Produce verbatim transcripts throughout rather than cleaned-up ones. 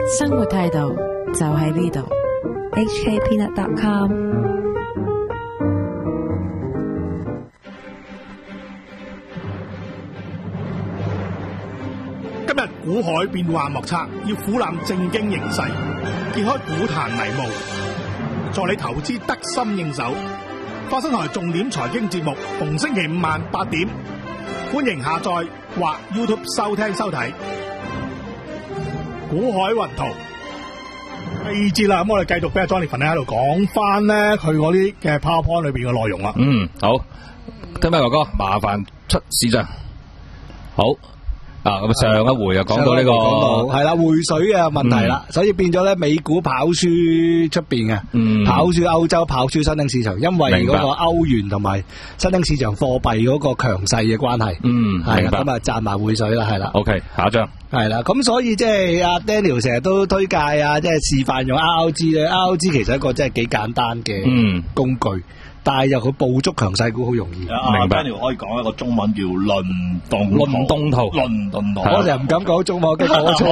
生活態度就喺呢度。 H K Peanut dot com。 今日股海變幻莫測，要俯瞰正經形勢，揭開股壇迷霧，助你投資得心應手。花生台重點財經節目，逢星期五晚八點，歡迎下載或 YouTube 收聽收睇。股海雲圖第二節啦，咁我哋繼續俾阿 Jonathan 喺度講翻咧佢嗰啲嘅 PowerPoint 裏邊嘅內容啦。 嗯，好，聽咩哥哥，麻煩出市場。好。啊，咁上一回又講到呢、這個係啦匯水嘅問題啦、嗯，所以變咗咧美股跑輸出邊嘅，嗯，跑輸歐洲，跑輸新興市場，因為嗰個歐元同埋新興市場貨幣嗰個強勢嘅關係，嗯，係啦，咁啊賺埋匯水啦，係啦 ，OK， 下一張係啦，咁所以即係阿 Daniel 成日都推介啊，即係示範用 R R G 咧 ，R R G 其實一個真係幾簡單嘅工具。嗯，但係又佢捕捉強勢股好容易， 明白？可以講一個中文叫輪動輪動圖， 輪動圖。 我成日唔敢講中文，跟住講錯。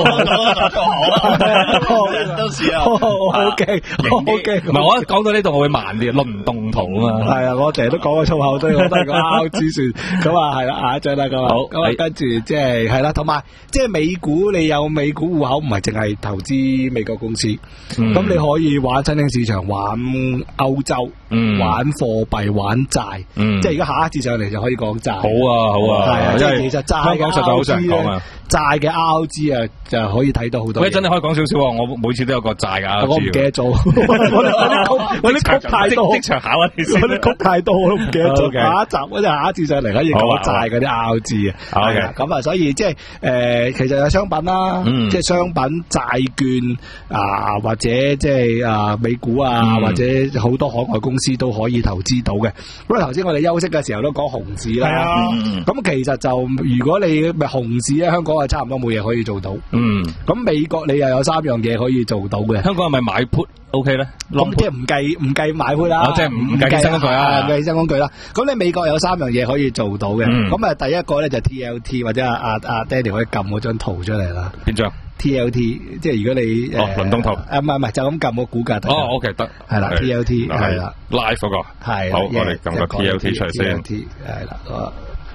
都試啊 ，O K，O K。 唔係我一講到呢度我會慢啲，輪動圖啊嘛。 係啊，我成日都講個粗口，所以我都係講 R R G 算。咁啊係啦，下一張啦咁啊。好，咁啊跟住即係係啦，同埋即係美股，你有美股戶口，唔係淨係投資美國公司，咁你可以玩新興市場，玩歐洲，玩貨幣玩債，嗯，即係而家下一節上嚟就可以講債。好啊，好啊， 係啊，即係其實債嘅 R R G 咧， 債嘅 R R G 啊，就可以睇到好多。 喂，真係可以講少少啊！我每次都有個債嘅 R R G。 我唔記得咗，我啲我啲曲太多， 即場考啊！我啲曲太多，我都唔記得咗。下一集嗰陣下一節上嚟可以講債嗰啲 R R G 啊。係啊，咁啊，所以即係誒，其實有商品啦，即係商品、債券啊，或者即係啊美股啊，或者好多海外公司都可以投資到嘅。咁啊頭先我哋休息嘅時候都講熊市啦，咁、嗯、其實就如果你咪熊市咧，香港係差唔多冇嘢可以做到。嗯，咁美國你又有三樣嘢可以做到嘅。 香港係咪買 put OK 咧？ 咁即係唔計唔計買 put 啦， 哦、即係唔計衍生工具啦， 唔計衍生工具啦。咁你美國有三樣嘢可以做到嘅。咁、嗯、啊第一個咧就 T L T 或者阿阿阿 Daddy 可以撳嗰張圖出嚟啦。 邊張？ T L T 即係如果你哦輪動圖， 啊唔係唔係就咁撳個股價圖。 哦 OK 得， 係啦 T L T 係啦 live 嗰個係好，我哋撳個 T L T 出嚟先。 T L T 係啦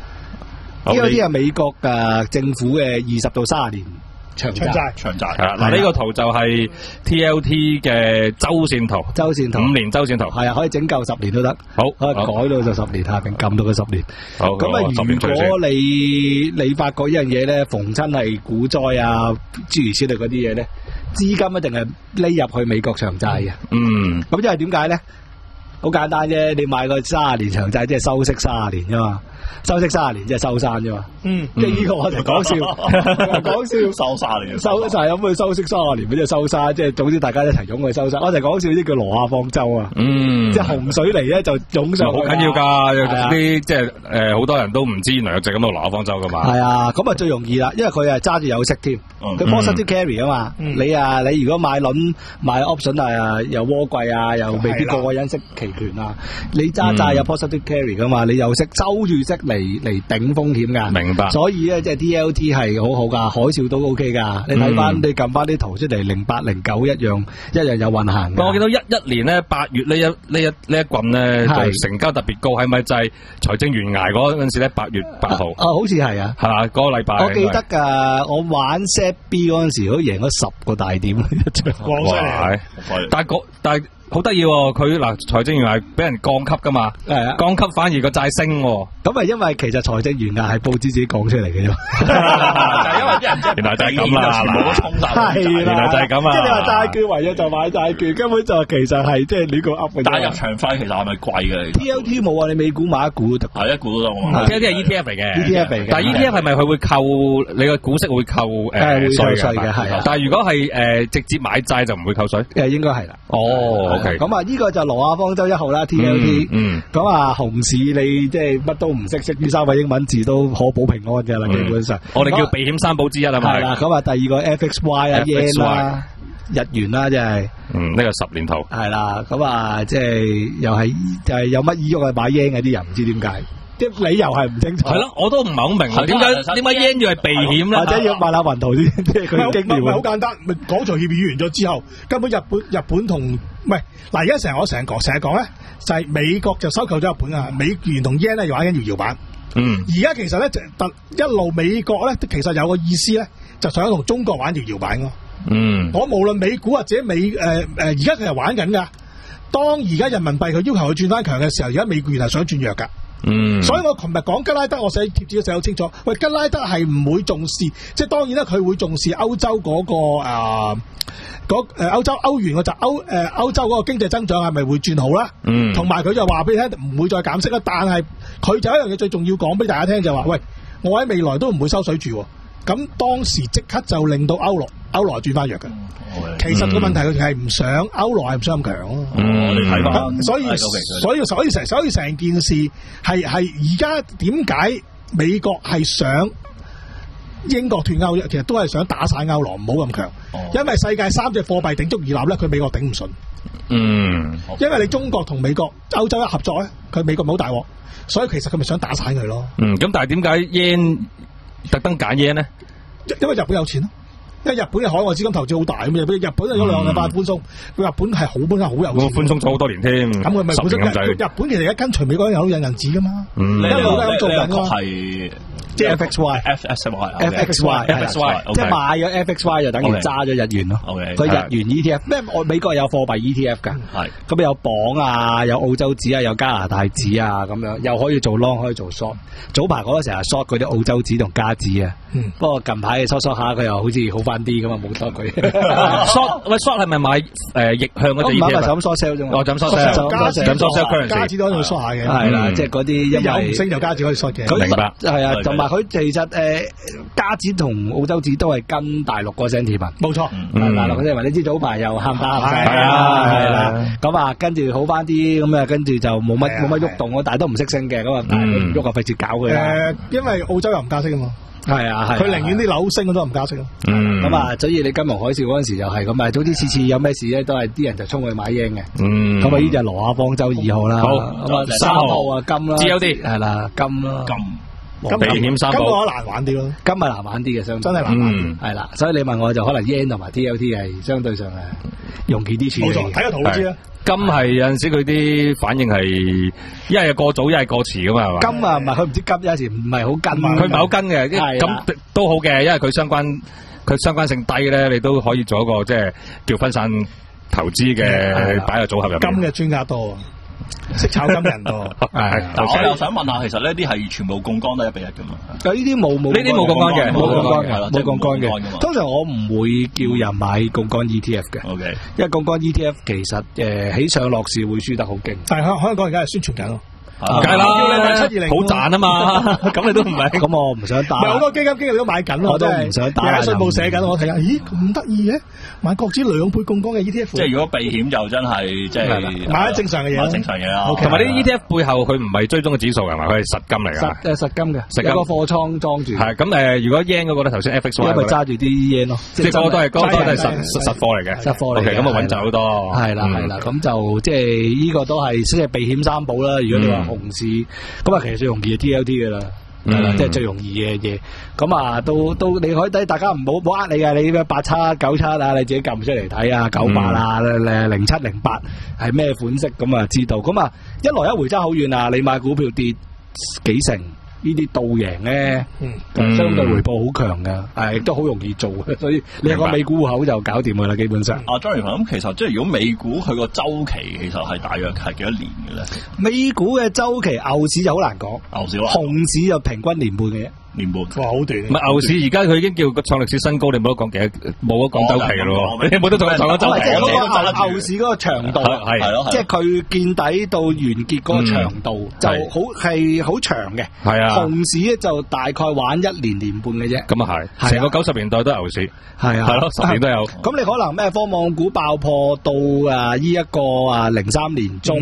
，T L T 係美國嘅政府嘅二十到三十年長債， 長債係啦。嗱呢個圖就係 T L T 嘅周線圖， 周線圖五年周線圖係啊，可以整夠十年都得。好，可以改到就十年下邊撳到佢十年。 好， 咁啊，如果你你發覺一樣嘢咧，逢親係股災啊，諸如此類嗰啲嘢咧，資金一定係匿入去美國長債嘅。嗯，咁因為點解咧？好簡單啫，你買個卅年長債，即係收息卅年啫嘛，收息卅年即係收山啫嘛。嗯，即係呢個我就講笑，講笑收卅年， 收就係咁去收息卅年，咪即係收山，即係總之大家一齊湧去收山。我就講笑啲叫挪亞方舟啊。嗯，即係洪水嚟咧就湧上去。 好緊要㗎，啲即係誒好多人都唔知原來有隻咁嘅挪亞方舟㗎嘛。 係啊，咁啊最容易啦，因為佢係揸住有息添，佢 positive carry 啊嘛。你啊你如果買輪買 option 啊又窩貴啊，又未必個個人識期權啊，你揸債有 positive carry 噶嘛，你又識收住息嚟嚟頂風險噶。明白。所以咧，即係 T L T 係好好噶，海嘯都 OK 噶。你睇翻，你撳翻啲圖出嚟，零八零九一樣一樣有運行。 我見到一一年咧八月呢一呢一呢一棍咧就成交特別高，係咪就係財政懸崖嗰陣時咧八月八號？啊， 好似係啊， 係嘛？嗰個禮拜。 我記得噶，我玩 set B 嗰陣時，都贏咗十個大點一場。 哇！但係嗰但係。好得意喎，佢嗱財政懸崖俾人降級噶嘛，係啊，降級反而個債升， 咁啊因為其實財政懸崖係報紙自己講出嚟嘅啫， 就因為啲人原來就係咁啦， 冇衝突， 係原來就係咁啊， 即係你話債券為咗就買債券，根本就其實係即係呢個 up 嘅。 但係入場費其實係咪貴嘅 ？T L T 冇啊，你美股買一股得， 係一股都得。 T L T 係 E T F 嚟嘅 ，E T F 嚟嘅。 但係 E T F 係咪佢會扣你個股息會扣誒稅嘅？係。但係如果係誒直接買債就唔會扣稅？ 誒應該係啦。 哦 ，OK。 咁啊呢個就。挪亞方舟一號啦 ，T L T，嗯，咁啊，熊市你即係乜都唔識，識呢三個英文字都可保平安嘅啦，基本上。 我哋叫避險三寶之一啊嘛。 係啦，咁啊，第二個 F X Y 啊 ，yen 啦，日元啦，即係。 嗯，呢個十年頭。 係啦，咁啊，即係又係就係有乜意欲去買 yen 嘅啲人唔知點解。 啲理由係唔清楚。 係咯，我都唔係好明，點解點解 yen 要係避險咧？ 或者要問下雲圖啲，即係佢經驗。 唔係好簡單，咪嗰場協議完咗之後，根本日本日本同唔係嗱，而家成日我成日講成日講咧，就係美國就收購咗日本啊，美元同 yen 咧玩緊搖搖板。 嗯， 而家其實咧就一路美國咧，其實有個意思咧，就想同中國玩搖搖板咯。 嗯， 我無論美股或者美誒誒，而家佢係玩緊噶。當而家人民幣佢要求佢轉翻強嘅時候，而家美元係想轉弱噶。 嗯， 所以我琴日講吉拉德，我寫貼紙都寫好清楚。喂，吉拉德係唔會重視，即係當然啦，佢會重視歐洲嗰、嗰個啊，嗰誒歐洲歐元嘅就歐誒歐洲嗰個經濟增長係咪會轉好啦？嗯，同埋佢就話俾你聽唔會再減息啦。但係佢就一樣嘢最重要講俾大家聽就話，喂，我喺未來都唔會收水住。咁當時即刻就令到歐羅歐羅轉翻弱嘅。其實個問題佢係唔想歐羅係唔想咁強咯。 嗯，我哋睇翻， 所以所以所以成所以成件事係係而家點解美國係想英國脫歐？其實都係想打散歐羅，唔好咁強。因為世界三隻貨幣鼎足而立咧，佢美國頂唔順。嗯，因為你中國同美國、歐洲一合作咧，佢美國冇大鑊，所以其實佢咪想打散佢咯。 嗯，咁但係點解 yen 特登揀 yen 咧？ 因為日本有錢咯。因為日本嘅海外資金投資好大咁，日本日本有兩個法寬鬆，佢日本係好本身好有錢， 寬鬆咗好多年添。咁佢咪本身日本其實而家跟隨美國人有印銀紙噶嘛，一路都咁做緊咯。 係即係 F X Y，F X Y，F X Y，F X Y，即係買咗 F X Y 就等於揸咗日元咯。佢日元 E T F 咩？我美國有貨幣 E T F 噶，係咁有鎊啊，有澳洲紙啊，有加拿大紙啊，咁樣又可以做 long，可以做 short。早排嗰個成日 short 嗰啲澳洲紙同加紙啊，不過近排 short short 下佢又好似好翻啲咁啊，冇多佢。 short 喂 short 係咪買誒逆向嗰隻 E T F？唔係就咁 short sell 啫嘛。 哦，就咁 short sell，咁 short sell 加紙都可以 short 下嘅。 係啦，即係嗰啲有唔升就加紙可以 short 嘅。 明白。 係啊，同埋佢其實誒加紙同澳洲紙都係跟大陸個 sentiment。冇錯，大陸個 sentiment，你知早排又喊打喊晒。係啊，係啦。咁啊，跟住好翻啲，咁啊，跟住就冇乜冇乜喐動咯，但係都唔識升嘅，咁啊，但係唔喐啊，費事搞佢啦。 誒，因為澳洲又唔加息啊嘛。 係啊，係。 佢寧願啲樓升，都唔加息咯。 嗯。咁啊，所以你金融海嘯嗰陣時就係咁啊，總之次次有咩事咧，都係啲人就衝去買英嘅。嗯。咁啊，呢隻羅亞方舟二號啦。 好。 咁啊，三號啊，金啦。 只有啲係啦，金啦。 金。 避險三寶。 金我難玩啲咯。 金係難玩啲嘅，相對。真係難玩。嗯。係啦，所以你問我就可能 yen 同埋 T L T 係相對上係容易啲處理。冇錯， 睇個圖都知啦。 金係有陣時佢啲反應係一係過早一係過遲噶嘛，係嘛？ 金啊，唔係佢唔知金，有時唔係好跟。 佢唔係好跟嘅，咁都好嘅，因為佢相關佢相關性低咧，你都可以做一個即係叫分散投資嘅擺喺組合入邊。 金嘅專家多。識炒金人多， 係。但我又想問下，其實呢啲係全部槓桿都一比一噶嘛？ 有呢啲冇冇？ 呢啲冇槓桿嘅， 冇槓桿嘅，冇槓桿嘅。通常我唔會叫人買槓桿 E T F 嘅。OK，因為槓桿 E T F 其實誒起上落市會輸得好勁。 但係香香港而家係宣傳緊咯。 梗係啦，好賺啊嘛，咁你都唔係， 咁我唔想打。 唔係好多基金經理都買緊咯， 我都唔想打。 有稅報寫緊，我睇下，咦咁得意嘅，買國指兩倍槓桿嘅 E T F。 即係如果避險就真係即係買啲正常嘅嘢， 正常嘢啦。 同埋啲 E T F 背後佢唔係追蹤嘅指數係嘛，佢係實金嚟㗎。 實誒實金嘅，實金個貨倉裝住。係咁誒，如果 yen 嗰個咧，頭先 F X Y 因為揸住啲 yen 咯， 即係嗰個都係嗰個都係實實貨嚟嘅， 實貨嚟嘅。 OK，咁啊穩陣好多。 係啦係啦，咁就即係呢個都係即係避險三寶啦。如果你話熊市。咁啊，其實最容易係 T L T 嘅啦，係啦，即係最容易嘅嘢。咁啊，都都你可以睇，大家唔好唔好呃你嘅，你咩八七九七啊，你自己撳出嚟睇啊，九八啊，誒零七零八係咩款式，咁啊知道。咁啊，一來一回爭好遠啊！你買股票跌幾成？呢啲倒贏咧，嗯，相對回報好強噶，係亦都好容易做嘅，所以你有個美股戶口就搞掂佢啦，基本上。 啊，張元咁其實即係如果美股佢個周期其實係大約係幾多年嘅咧？ 美股嘅周期牛市就好難講， 牛市啊， 熊市就平均年半嘅啫。 年半， 哇，好短。 唔係牛市，而家佢已經叫創歷史新高，你冇得講幾多，冇得講周期咯。你冇得再講周期。 即係嗰個牛市嗰個長度，係係咯，即係佢見底到完結嗰個長度就好係好長嘅。係啊，熊市咧就大概玩一年年半嘅啫。咁啊係，成個九十年代都係牛市。係啊，係咯，十年都有。咁你可能咩科網股爆破到啊？呢一個啊零三年中。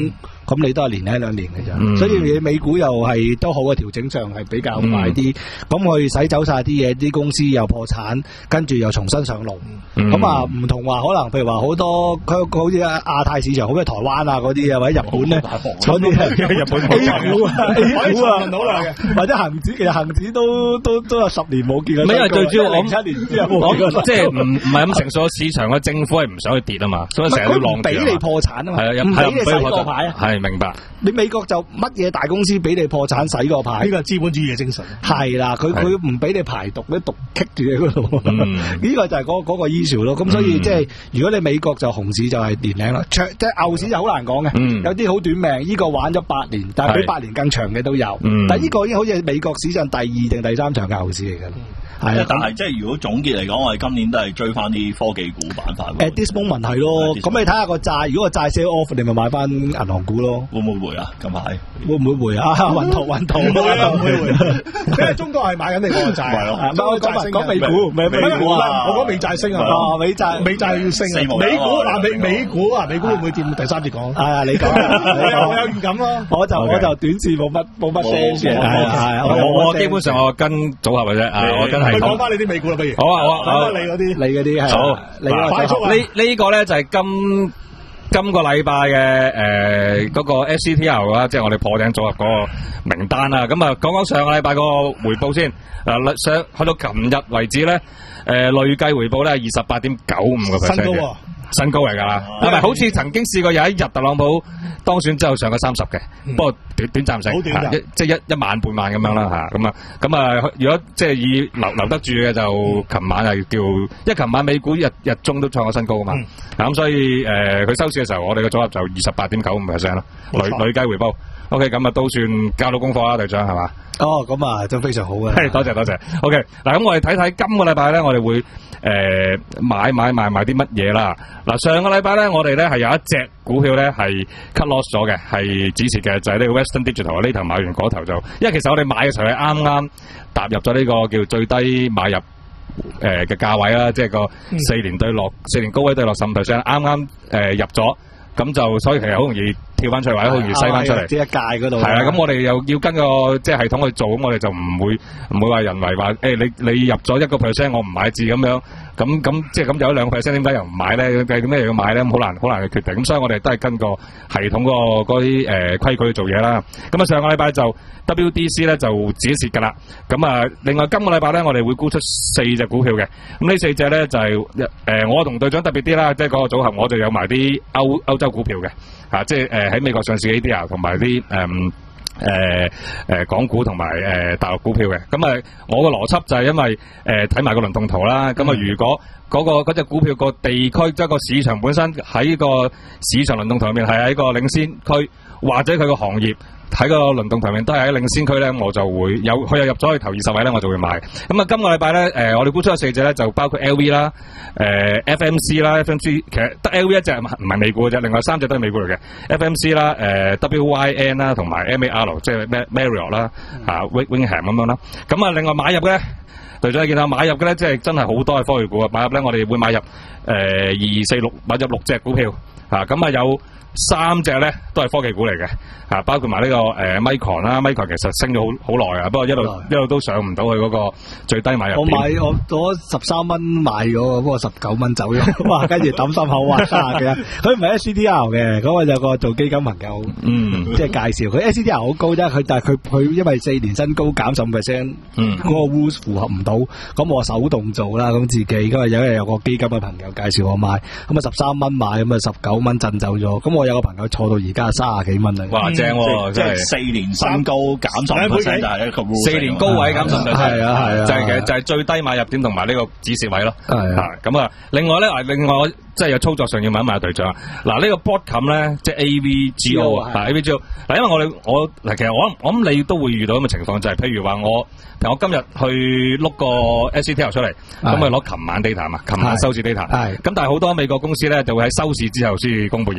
咁你都係年零兩年嘅啫。所以你美股又係都好嘅調整上係比較快啲，咁佢洗走晒啲嘢，啲公司又破產，跟住又重新上路。咁啊唔同話可能譬如話好多佢好似亞太市場，好似台灣啊嗰啲啊，或者日本咧嗰啲日本 A 股啊 A 股啊，或者恒指，其實恒指都都都有十年冇見過。 因為最主要我七年之後我即係唔唔係咁成熟嘅市場嘅政府係唔想去跌啊嘛，所以成日都浪。俾你破產啊嘛，唔俾你洗個牌啊。係明白。你美國就乜嘢大公司俾你破產洗個牌？ 呢個係資本主義嘅精神。 係啦，佢佢唔俾你排毒，啲毒棘住喺嗰度。呢個就係嗰嗰個 issue 咯。咁所以即係如果你美國就熊市就係年零啦，長即係牛市就好難講嘅。有啲好短命，呢個玩咗八年，但係比八年更長嘅都有。但係呢個已經好似美國史上第二定第三場嘅牛市嚟㗎啦。係啊， 但係即係如果總結嚟講，我哋今年都係追翻啲科技股板塊。 At this moment 係咯，咁你睇下個債，如果個債 sell off，你咪買翻銀行股咯。 會唔會回啊？近排會唔會回啊？運圖運圖， 唔會啊，唔會回。因為中國係買緊你個債。係咯， 唔係我講講美股，美美股啊， 我講美債升啊。 哦，美債美債要升啊。美股嗱美美股啊，美股會唔會掂？第三節講。 係啊，你講。 我有我有預感咯。 我就我就短線冇乜冇乜 sense 嘅。係係， 我我基本上我跟組合嘅啫。啊，我跟係。 講翻你啲美股。不如好啊好啊， 講翻你嗰啲， 你嗰啲係好， 你快速啊！ 呢呢個咧就係今今個禮拜嘅誒嗰個 S C T L 啦，即係我哋破頂組合嗰個名單啦。咁啊，講講上個禮拜個回報先。嗱，上去到琴日為止咧，誒累計回報咧係二十八點九五個 percent 嘅。新高嚟噶啦，係咪？好似曾經試過有一日特朗普當選之後上過三十嘅，不過短短暫性，一即係一一萬半萬咁樣啦吓，咁啊咁啊，如果即係以留留得住嘅，就琴晚係叫，因為琴晚美股日日中都創過新高噶嘛，咁所以誒佢收市嘅時候，我哋嘅組合就二十八點九五 percent 咯，累累計回報。OK， 咁啊都算交到功課啦，隊長係嘛？ 哦，咁啊都非常好嘅。 係，多謝多謝。OK，嗱咁我哋睇睇今個禮拜咧，我哋會誒、呃、買買賣賣啲乜嘢啦。嗱，上個禮拜咧，我哋咧係有一隻股票咧係 cut loss 咗嘅，係止蝕嘅，就係、是、呢個 Western Digital 呢頭買完嗰頭就，因為其實我哋買嘅時候係啱啱踏入咗呢個叫最低買入誒嘅價位啦，即係個四年對落四、嗯、年高位對落十五 percent， 啱啱誒入咗，咁就所以其實好容易跳翻出嚟，或者好容易西翻出嚟。即係一界嗰度。係啊，咁我哋又要跟個即係系統去做，咁我哋就唔會唔會話人為話誒、欸、你你入咗一個 percent， 我唔買字咁樣，咁咁即係咁有兩個 percent， 點解又唔買咧？點解又要買咧？咁好難好難去決定。咁所以我哋都係跟個系統嗰個嗰啲誒規矩去做嘢啦。咁啊上個禮拜就 W D C 咧就止蝕㗎啦。咁啊另外今個禮拜咧我哋會沽出四隻股票嘅。咁呢四隻咧就係、是、誒、呃、我同隊長特別啲啦，即係嗰個組合我就有埋啲歐歐洲股票嘅。啊，即係誒喺美國上市嘅 A D R 同埋啲誒誒誒港股同埋誒大陸股票嘅。咁啊，我個邏輯就係因為誒睇埋個輪動圖啦。咁啊，如果嗰、嗰個嗰隻股票個地區即係個市場本身喺個市場輪動圖入面係喺個領先區，或者佢個行業喺個輪動圖面都係喺領先區咧，我就會有佢又入咗去頭二十位咧，我就會買。咁啊，今個禮拜咧，誒、呃、我哋沽出咗四隻咧，就包括 L V 啦、誒、呃、F M C 啦 ，F M C 其實得 L V 一隻唔係美股嘅啫，另外三隻都係美股嚟嘅 ，F M C 啦、誒、呃、W Y N 啦，同埋 M A R 即係 Marriott 啦，嚇 Wingham 咁樣啦。咁啊，另外買入嘅咧，隊長你見到買入嘅咧，即係真係好多係科技股啊！買入咧，我哋會買入誒二二四六買入六隻股票嚇，咁啊有三隻咧都係科技股嚟嘅，啊包括埋呢、這個誒、呃、Micron 啦 ，Micron 其實升咗好好耐啊，不過一路一路都上唔到去嗰個最低買入點。我買我攞十三蚊買咗，不過十九蚊走咗，哇！跟住抌心口話卅嘅，佢唔係 S C D R 嘅，嗰個有個做基金朋友，嗯，即係介紹佢 S C D R 好高啫，佢但係佢佢因為四年新高減十五 percent， 嗯，嗰個 rules 符合唔到，咁我手動做啦，咁自己咁啊有日有個基金嘅朋友介紹我買，咁啊十三蚊買，咁啊十九蚊震走咗，咁我有個朋友坐到而家三十幾蚊啦，哇正喎！即係四年新高減十五 percent 就係一個 rule， 四年高位減十五 percent， 係啊係啊，就係其實就係最低買入點同埋呢個止蝕位咯，係啊，咁啊，另外咧，另外即係有操作上要問一問隊長，嗱呢個 botcom 咧，即係 A V G O 啊，A V G O， 嗱因為我哋我嗱其實我我諗你都會遇到咁嘅情況，就係譬如話我，譬如我今日去碌個 S C T L 出嚟，咁咪攞琴晚 data 嘛，琴晚收市 data，咁但係好多美國公司咧就會喺收市之後先公布業績㗎嘛，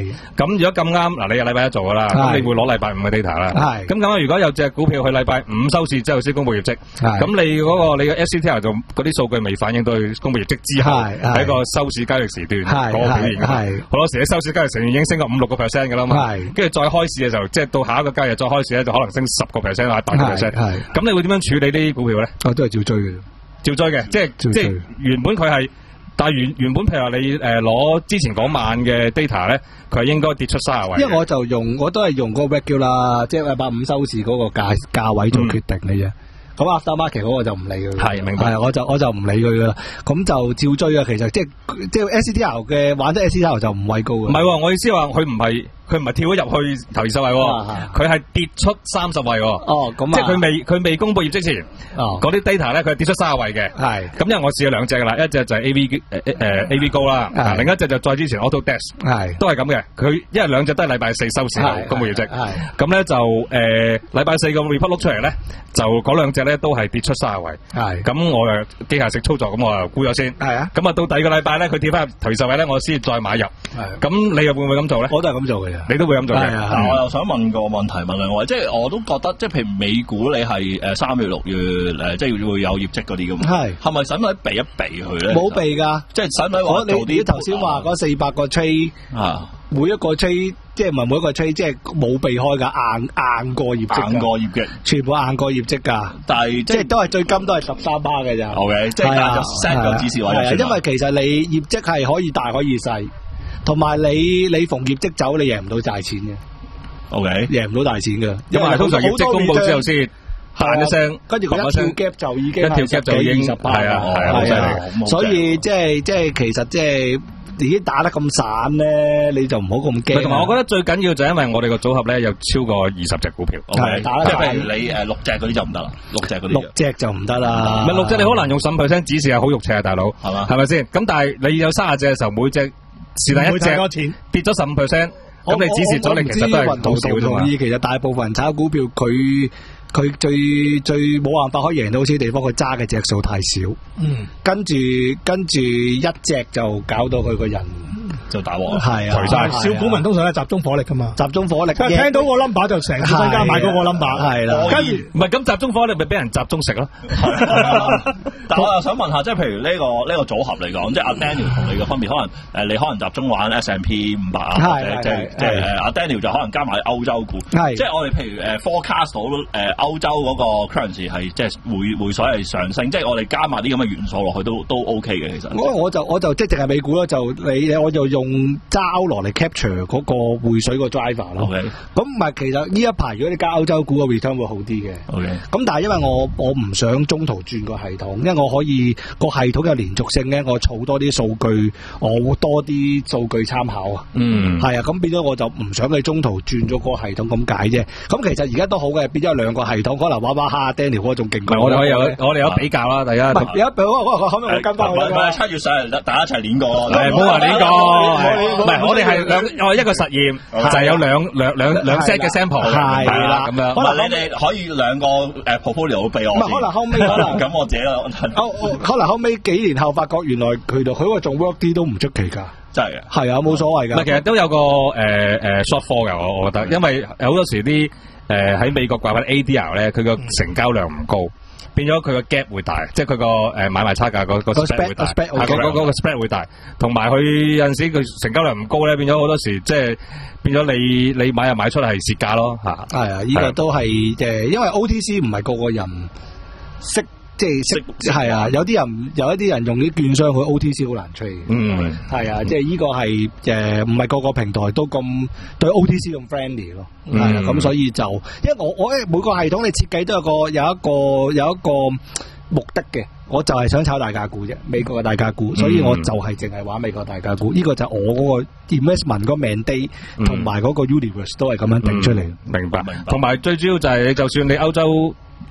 咁如果咁啱嗱，你係禮拜一做噶啦，咁你會攞禮拜五嘅 data 啦。係。咁咁如果有隻股票去禮拜五收市之後先公布業績，咁你嗰個你嘅 S C T R 就嗰啲數據未反映到去公布業績之後，喺個收市交易時段嗰個表現。係。好多時喺收市交易時段已經升過五六個 percent 噶啦嘛。係。跟住再開市嘅時候，即係到下一個交易日再開市咧，就可能升十個 percent 或者八個 percent。係。咁你會點樣處理呢啲股票咧？ 我都係照追嘅， 照追嘅，即係即係原本佢係。但係原原本譬如話你誒攞、呃、之前嗰晚嘅 data 咧，佢係應該跌出三十位。因為我就用我都係用嗰個 regular，即係禮拜五收市嗰個價價位做決定嘅啫。咁 after market 嗰個就唔理佢。係明白。係我就我就唔理佢噶啦。咁就照追啊。其實即係即係 S C T R 嘅玩得 S C T R 就唔畏高嘅。唔係，我意思話佢唔係。佢唔係跳咗入去頭二十位，佢係跌出三十位。哦，咁即係佢未佢未公布業績前，嗰啲 data 咧佢係跌出三十位嘅。係，咁因為我試咗兩隻噶啦，一隻就係 A V 誒誒 A V 高啦，另一隻就再之前 Autodesk，係都係咁嘅。佢因為兩隻都係禮拜四收市公布業績，係咁咧就誒禮拜四個 report 碌出嚟咧，就嗰兩隻咧都係跌出三十位。係，咁我誒機械式操作，咁我又沽咗先。係啊，咁啊到第二個禮拜咧，佢跌翻入頭二十位咧，我先再買入。係，咁你又會唔會咁做咧？我都係咁做嘅。你都會咁做嘅，但係我又想問個問題問兩位，即係我都覺得，即係譬如美股你係誒三月六月誒，即係會有業績嗰啲咁，係係咪使唔使避一避佢咧？冇避㗎，即係使唔使話做啲？你頭先話嗰四百個 trade 啊，每一個 trade 即係唔係每一個 trade 即係冇避開㗎，硬硬過業績，硬過業績，全部硬過業績㗎。但係即係都係最金都係十三巴嘅咋。OK，即係但係就 set 個指示位。係因為其實你業績係可以大可以細。同埋你你逢業績走，你贏唔到大錢嘅。O K，贏唔到大錢嘅，因為通常業績公布之後先彈一聲，跟住佢一跳 gap 就已經一跳 gap就已經十八，係啊係啊，所以即係即係其實即係已經打得咁散咧，你就唔好咁驚。同埋我覺得最緊要就係因為我哋個組合咧有超過二十隻股票，係打得即係譬如你誒六隻嗰啲就唔得啦，六隻嗰啲六隻就唔得啦。唔係六隻你好難用十五 percent 指示係好肉赤啊，大佬係嘛？係咪先？咁但係你有三十隻嘅時候，每隻是但一隻跌咗十五 percent，咁你指示咗你其實都係好少啫嘛。其實大部分人炒股票，佢佢最最冇辦法可以贏到好似地方，佢揸嘅隻數太少。嗯，跟住跟住一隻就搞到佢個人就打鑊。係啊，但係小股民通常係集中火力噶嘛，集中火力。聽到個 number 就成個身家買嗰個 number。係啦，跟住唔係咁集中火力，咪俾人集中食咯。但我又想問下，即係譬如呢個呢個組合嚟講，即係阿 Daniel 同你嘅分別，可能誒你可能集中玩 S and P 五百啊，即係即係誒阿 Daniel 就可能加埋歐洲股。係，即係我哋譬如誒 forecast 到誒歐洲嗰個 currency 係即係匯匯水係上升，即係我哋加埋啲咁嘅元素落去都都 OK 嘅其實。我我就我就即係淨係美股咯，就你我就用揸歐羅嚟 capture 嗰個匯水個 driver 咯。OK，咁唔係其實呢一排如果你加歐洲股個 return 會好啲嘅。OK，咁但係因為我我唔想中途轉個系統，因為我可以個系統有連續性咧，我儲多啲數據，我會多啲數據參考啊。嗯，係啊，咁變咗我就唔想你中途轉咗個系統咁解啫。咁其實而家都好嘅，變咗兩個系統，可能玩玩下 Daniel 嗰個仲勁過。我哋可以有我哋有比較啦，大家。唔係有一比，我我可唔可以跟翻佢啊？七月上嚟，大家一齊練過。係，唔好話練過。唔係，我哋係兩我一個實驗，就係有兩兩兩兩 set 嘅 sample。係啦，咁樣。可能你哋可以兩個誒 portfolio 俾我。唔係，可能後尾可能咁我自己。可能後尾幾年後發覺原來佢度佢話仲 work 啲都唔出奇噶，真係嘅。係啊，冇所謂噶。唔係，其實都有個誒誒 short fall 嘅，我我覺得，因為好多時啲誒喺美國掛翻 A D R 咧，佢個成交量唔高，變咗佢個 gap 會大，即係佢個誒買賣差價個個 spread 會大，係嗰嗰嗰個 spread 會大，同埋佢有陣時佢成交量唔高咧，變咗好多時即係變咗你你買入買出係蝕價咯嚇。係啊，呢個都係誒，因為 O T C 唔係個個人識。即係識係啊，有啲人有一啲人用啲券商去 O T C 好難 trade。嗯，係啊，即係呢個係誒唔係個個平台都咁對 O T C 咁 friendly 咯。係啊，咁所以就因為我我誒每個系統你設計都有個有一個有一個目的嘅，我就係想炒大價股啫，美國嘅大價股，所以我就係淨係玩美國大價股。呢個就係我嗰個 investment 嗰個 mandate 同埋嗰個 universe 都係咁樣定出嚟。明白，明白。同埋最主要就係你就算你歐洲。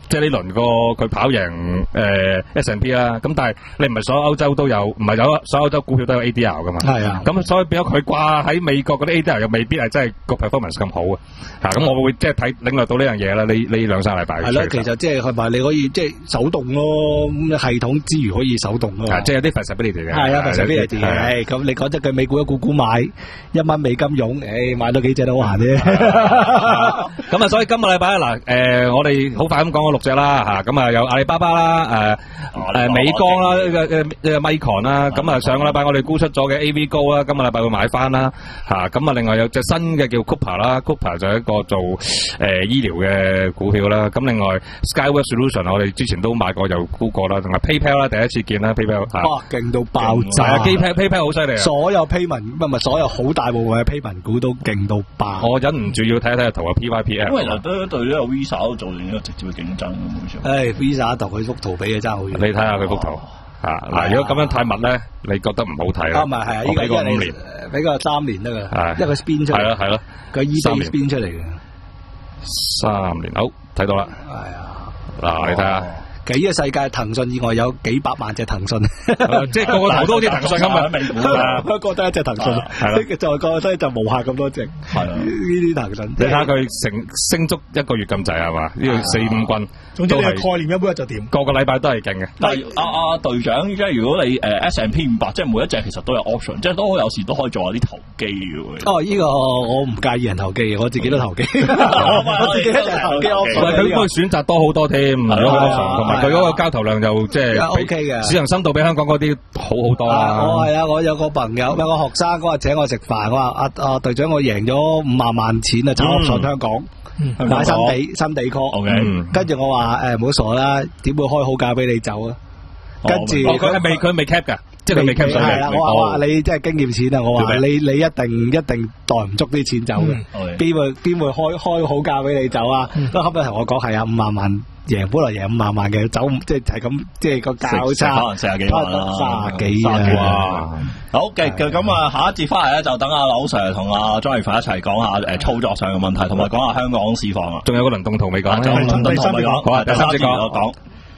即係呢輪個佢跑贏誒 S and P 啦，咁但係你唔係所有歐洲都有，唔係有所有歐洲股票都有 A D R 噶嘛？係啊，咁所以變咗佢掛喺美國嗰啲 A D R 又未必係真係個 performance 咁好啊！嚇，咁我會即係睇領略到呢樣嘢啦。呢呢兩三禮拜係咯，其實即係係咪你可以即係手動咯？咁系統之餘可以手動咯， 即係有啲 flexibility 嘅。係啊 flexibility 嘅。咁你講真句美股一股股買一蚊美金傭，誒買到幾隻都好閒啫。 咁啊，所以今個禮拜嗱誒，我哋好快咁講咗六隻啦嚇，咁啊有阿里巴巴啦，誒誒美光啦，呢個誒呢個 Micron 啦，咁啊上個禮拜我哋沽出咗嘅 A V 高啦，今個禮拜會買翻啦嚇，咁啊另外有隻新嘅叫 Cooper 啦 ，Cooper 就係一個做誒醫療嘅股票啦，咁另外 Skyworks Solution 我哋之前都買過又沽過啦，同埋 PayPal 啦，第一次見啦 PayPal 嚇， 哇勁到爆炸 ，PayPal PayPal 好犀利啊， 所有 payment 唔係唔係所有好大部分嘅 payment 股都勁到爆， 我忍唔住要睇一睇個圖啊 P Y P F， 因為嗱都對呢個 Visa 都做成一個直接嘅競爭咁誒 Visa 同佢幅圖比嘅爭好遠， 你睇下佢幅圖。啊嗱，如果咁樣太密咧，你覺得唔好睇啦。 啊，唔係係啊，呢個俾個五年， 俾個三年得噶，因為佢 spin 出嚟。 係咯係咯， 佢 eBay spin 出嚟嘅。 三年好睇到啦。 係啊， 嗱你睇下。 幾個世界騰訊以外有幾百萬隻騰訊， 即係個個圖都好似騰訊咁啊！ 不過得一隻騰訊，係就個所以就無限咁多隻，係呢啲騰訊。 你睇下佢成升足一個月咁滯係嘛？呢個四五棍， 總之你概念一般就掂， 個個禮拜都係勁嘅。 但係阿阿隊長，即係如果你誒 S and P 五百，即係每一隻其實都有 option，即係都有時都可以做下啲投機嘅。 哦，呢個我唔介意人投機嘅，我自己都投機，我自己就投機 option。 佢嗰個選擇多好多添，同埋。佢嗰個交投量就即係 O K 嘅， 市場深度比香港嗰啲好好多啦。 我係啊，我有個朋友有個學生嗰日請我食飯，我話阿阿隊長我贏咗五萬萬錢啊，炒上香港買新地新地 call，跟住我話誒唔好傻啦，點會開好價俾你走啊？跟住佢未佢未 cap 㗎。即係佢未 cap 上嚟， 係啦，我話你即係經驗錢啊！我話你你一定一定袋唔足啲錢走嘅，邊會邊會開開好價俾你走啊？咁後尾同我講係啊，五萬萬贏，本來贏五萬萬嘅，走即係就係咁，即係個價差， 可能四十幾萬啦， 卅幾啊！ 好嘅，咁啊，下一節翻嚟咧就等阿柳 Sir 同阿張藝凡一齊講下誒操作上嘅問題，同埋講下香港市況啊。 仲有個輪動圖未講， 仲有輪動圖未講，好啊，第三節講講。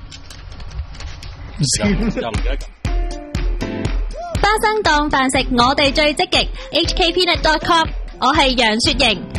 又唔記得。 花生檔飯食，我哋最積極。H K Peanut dot com， 我係楊雪瑩。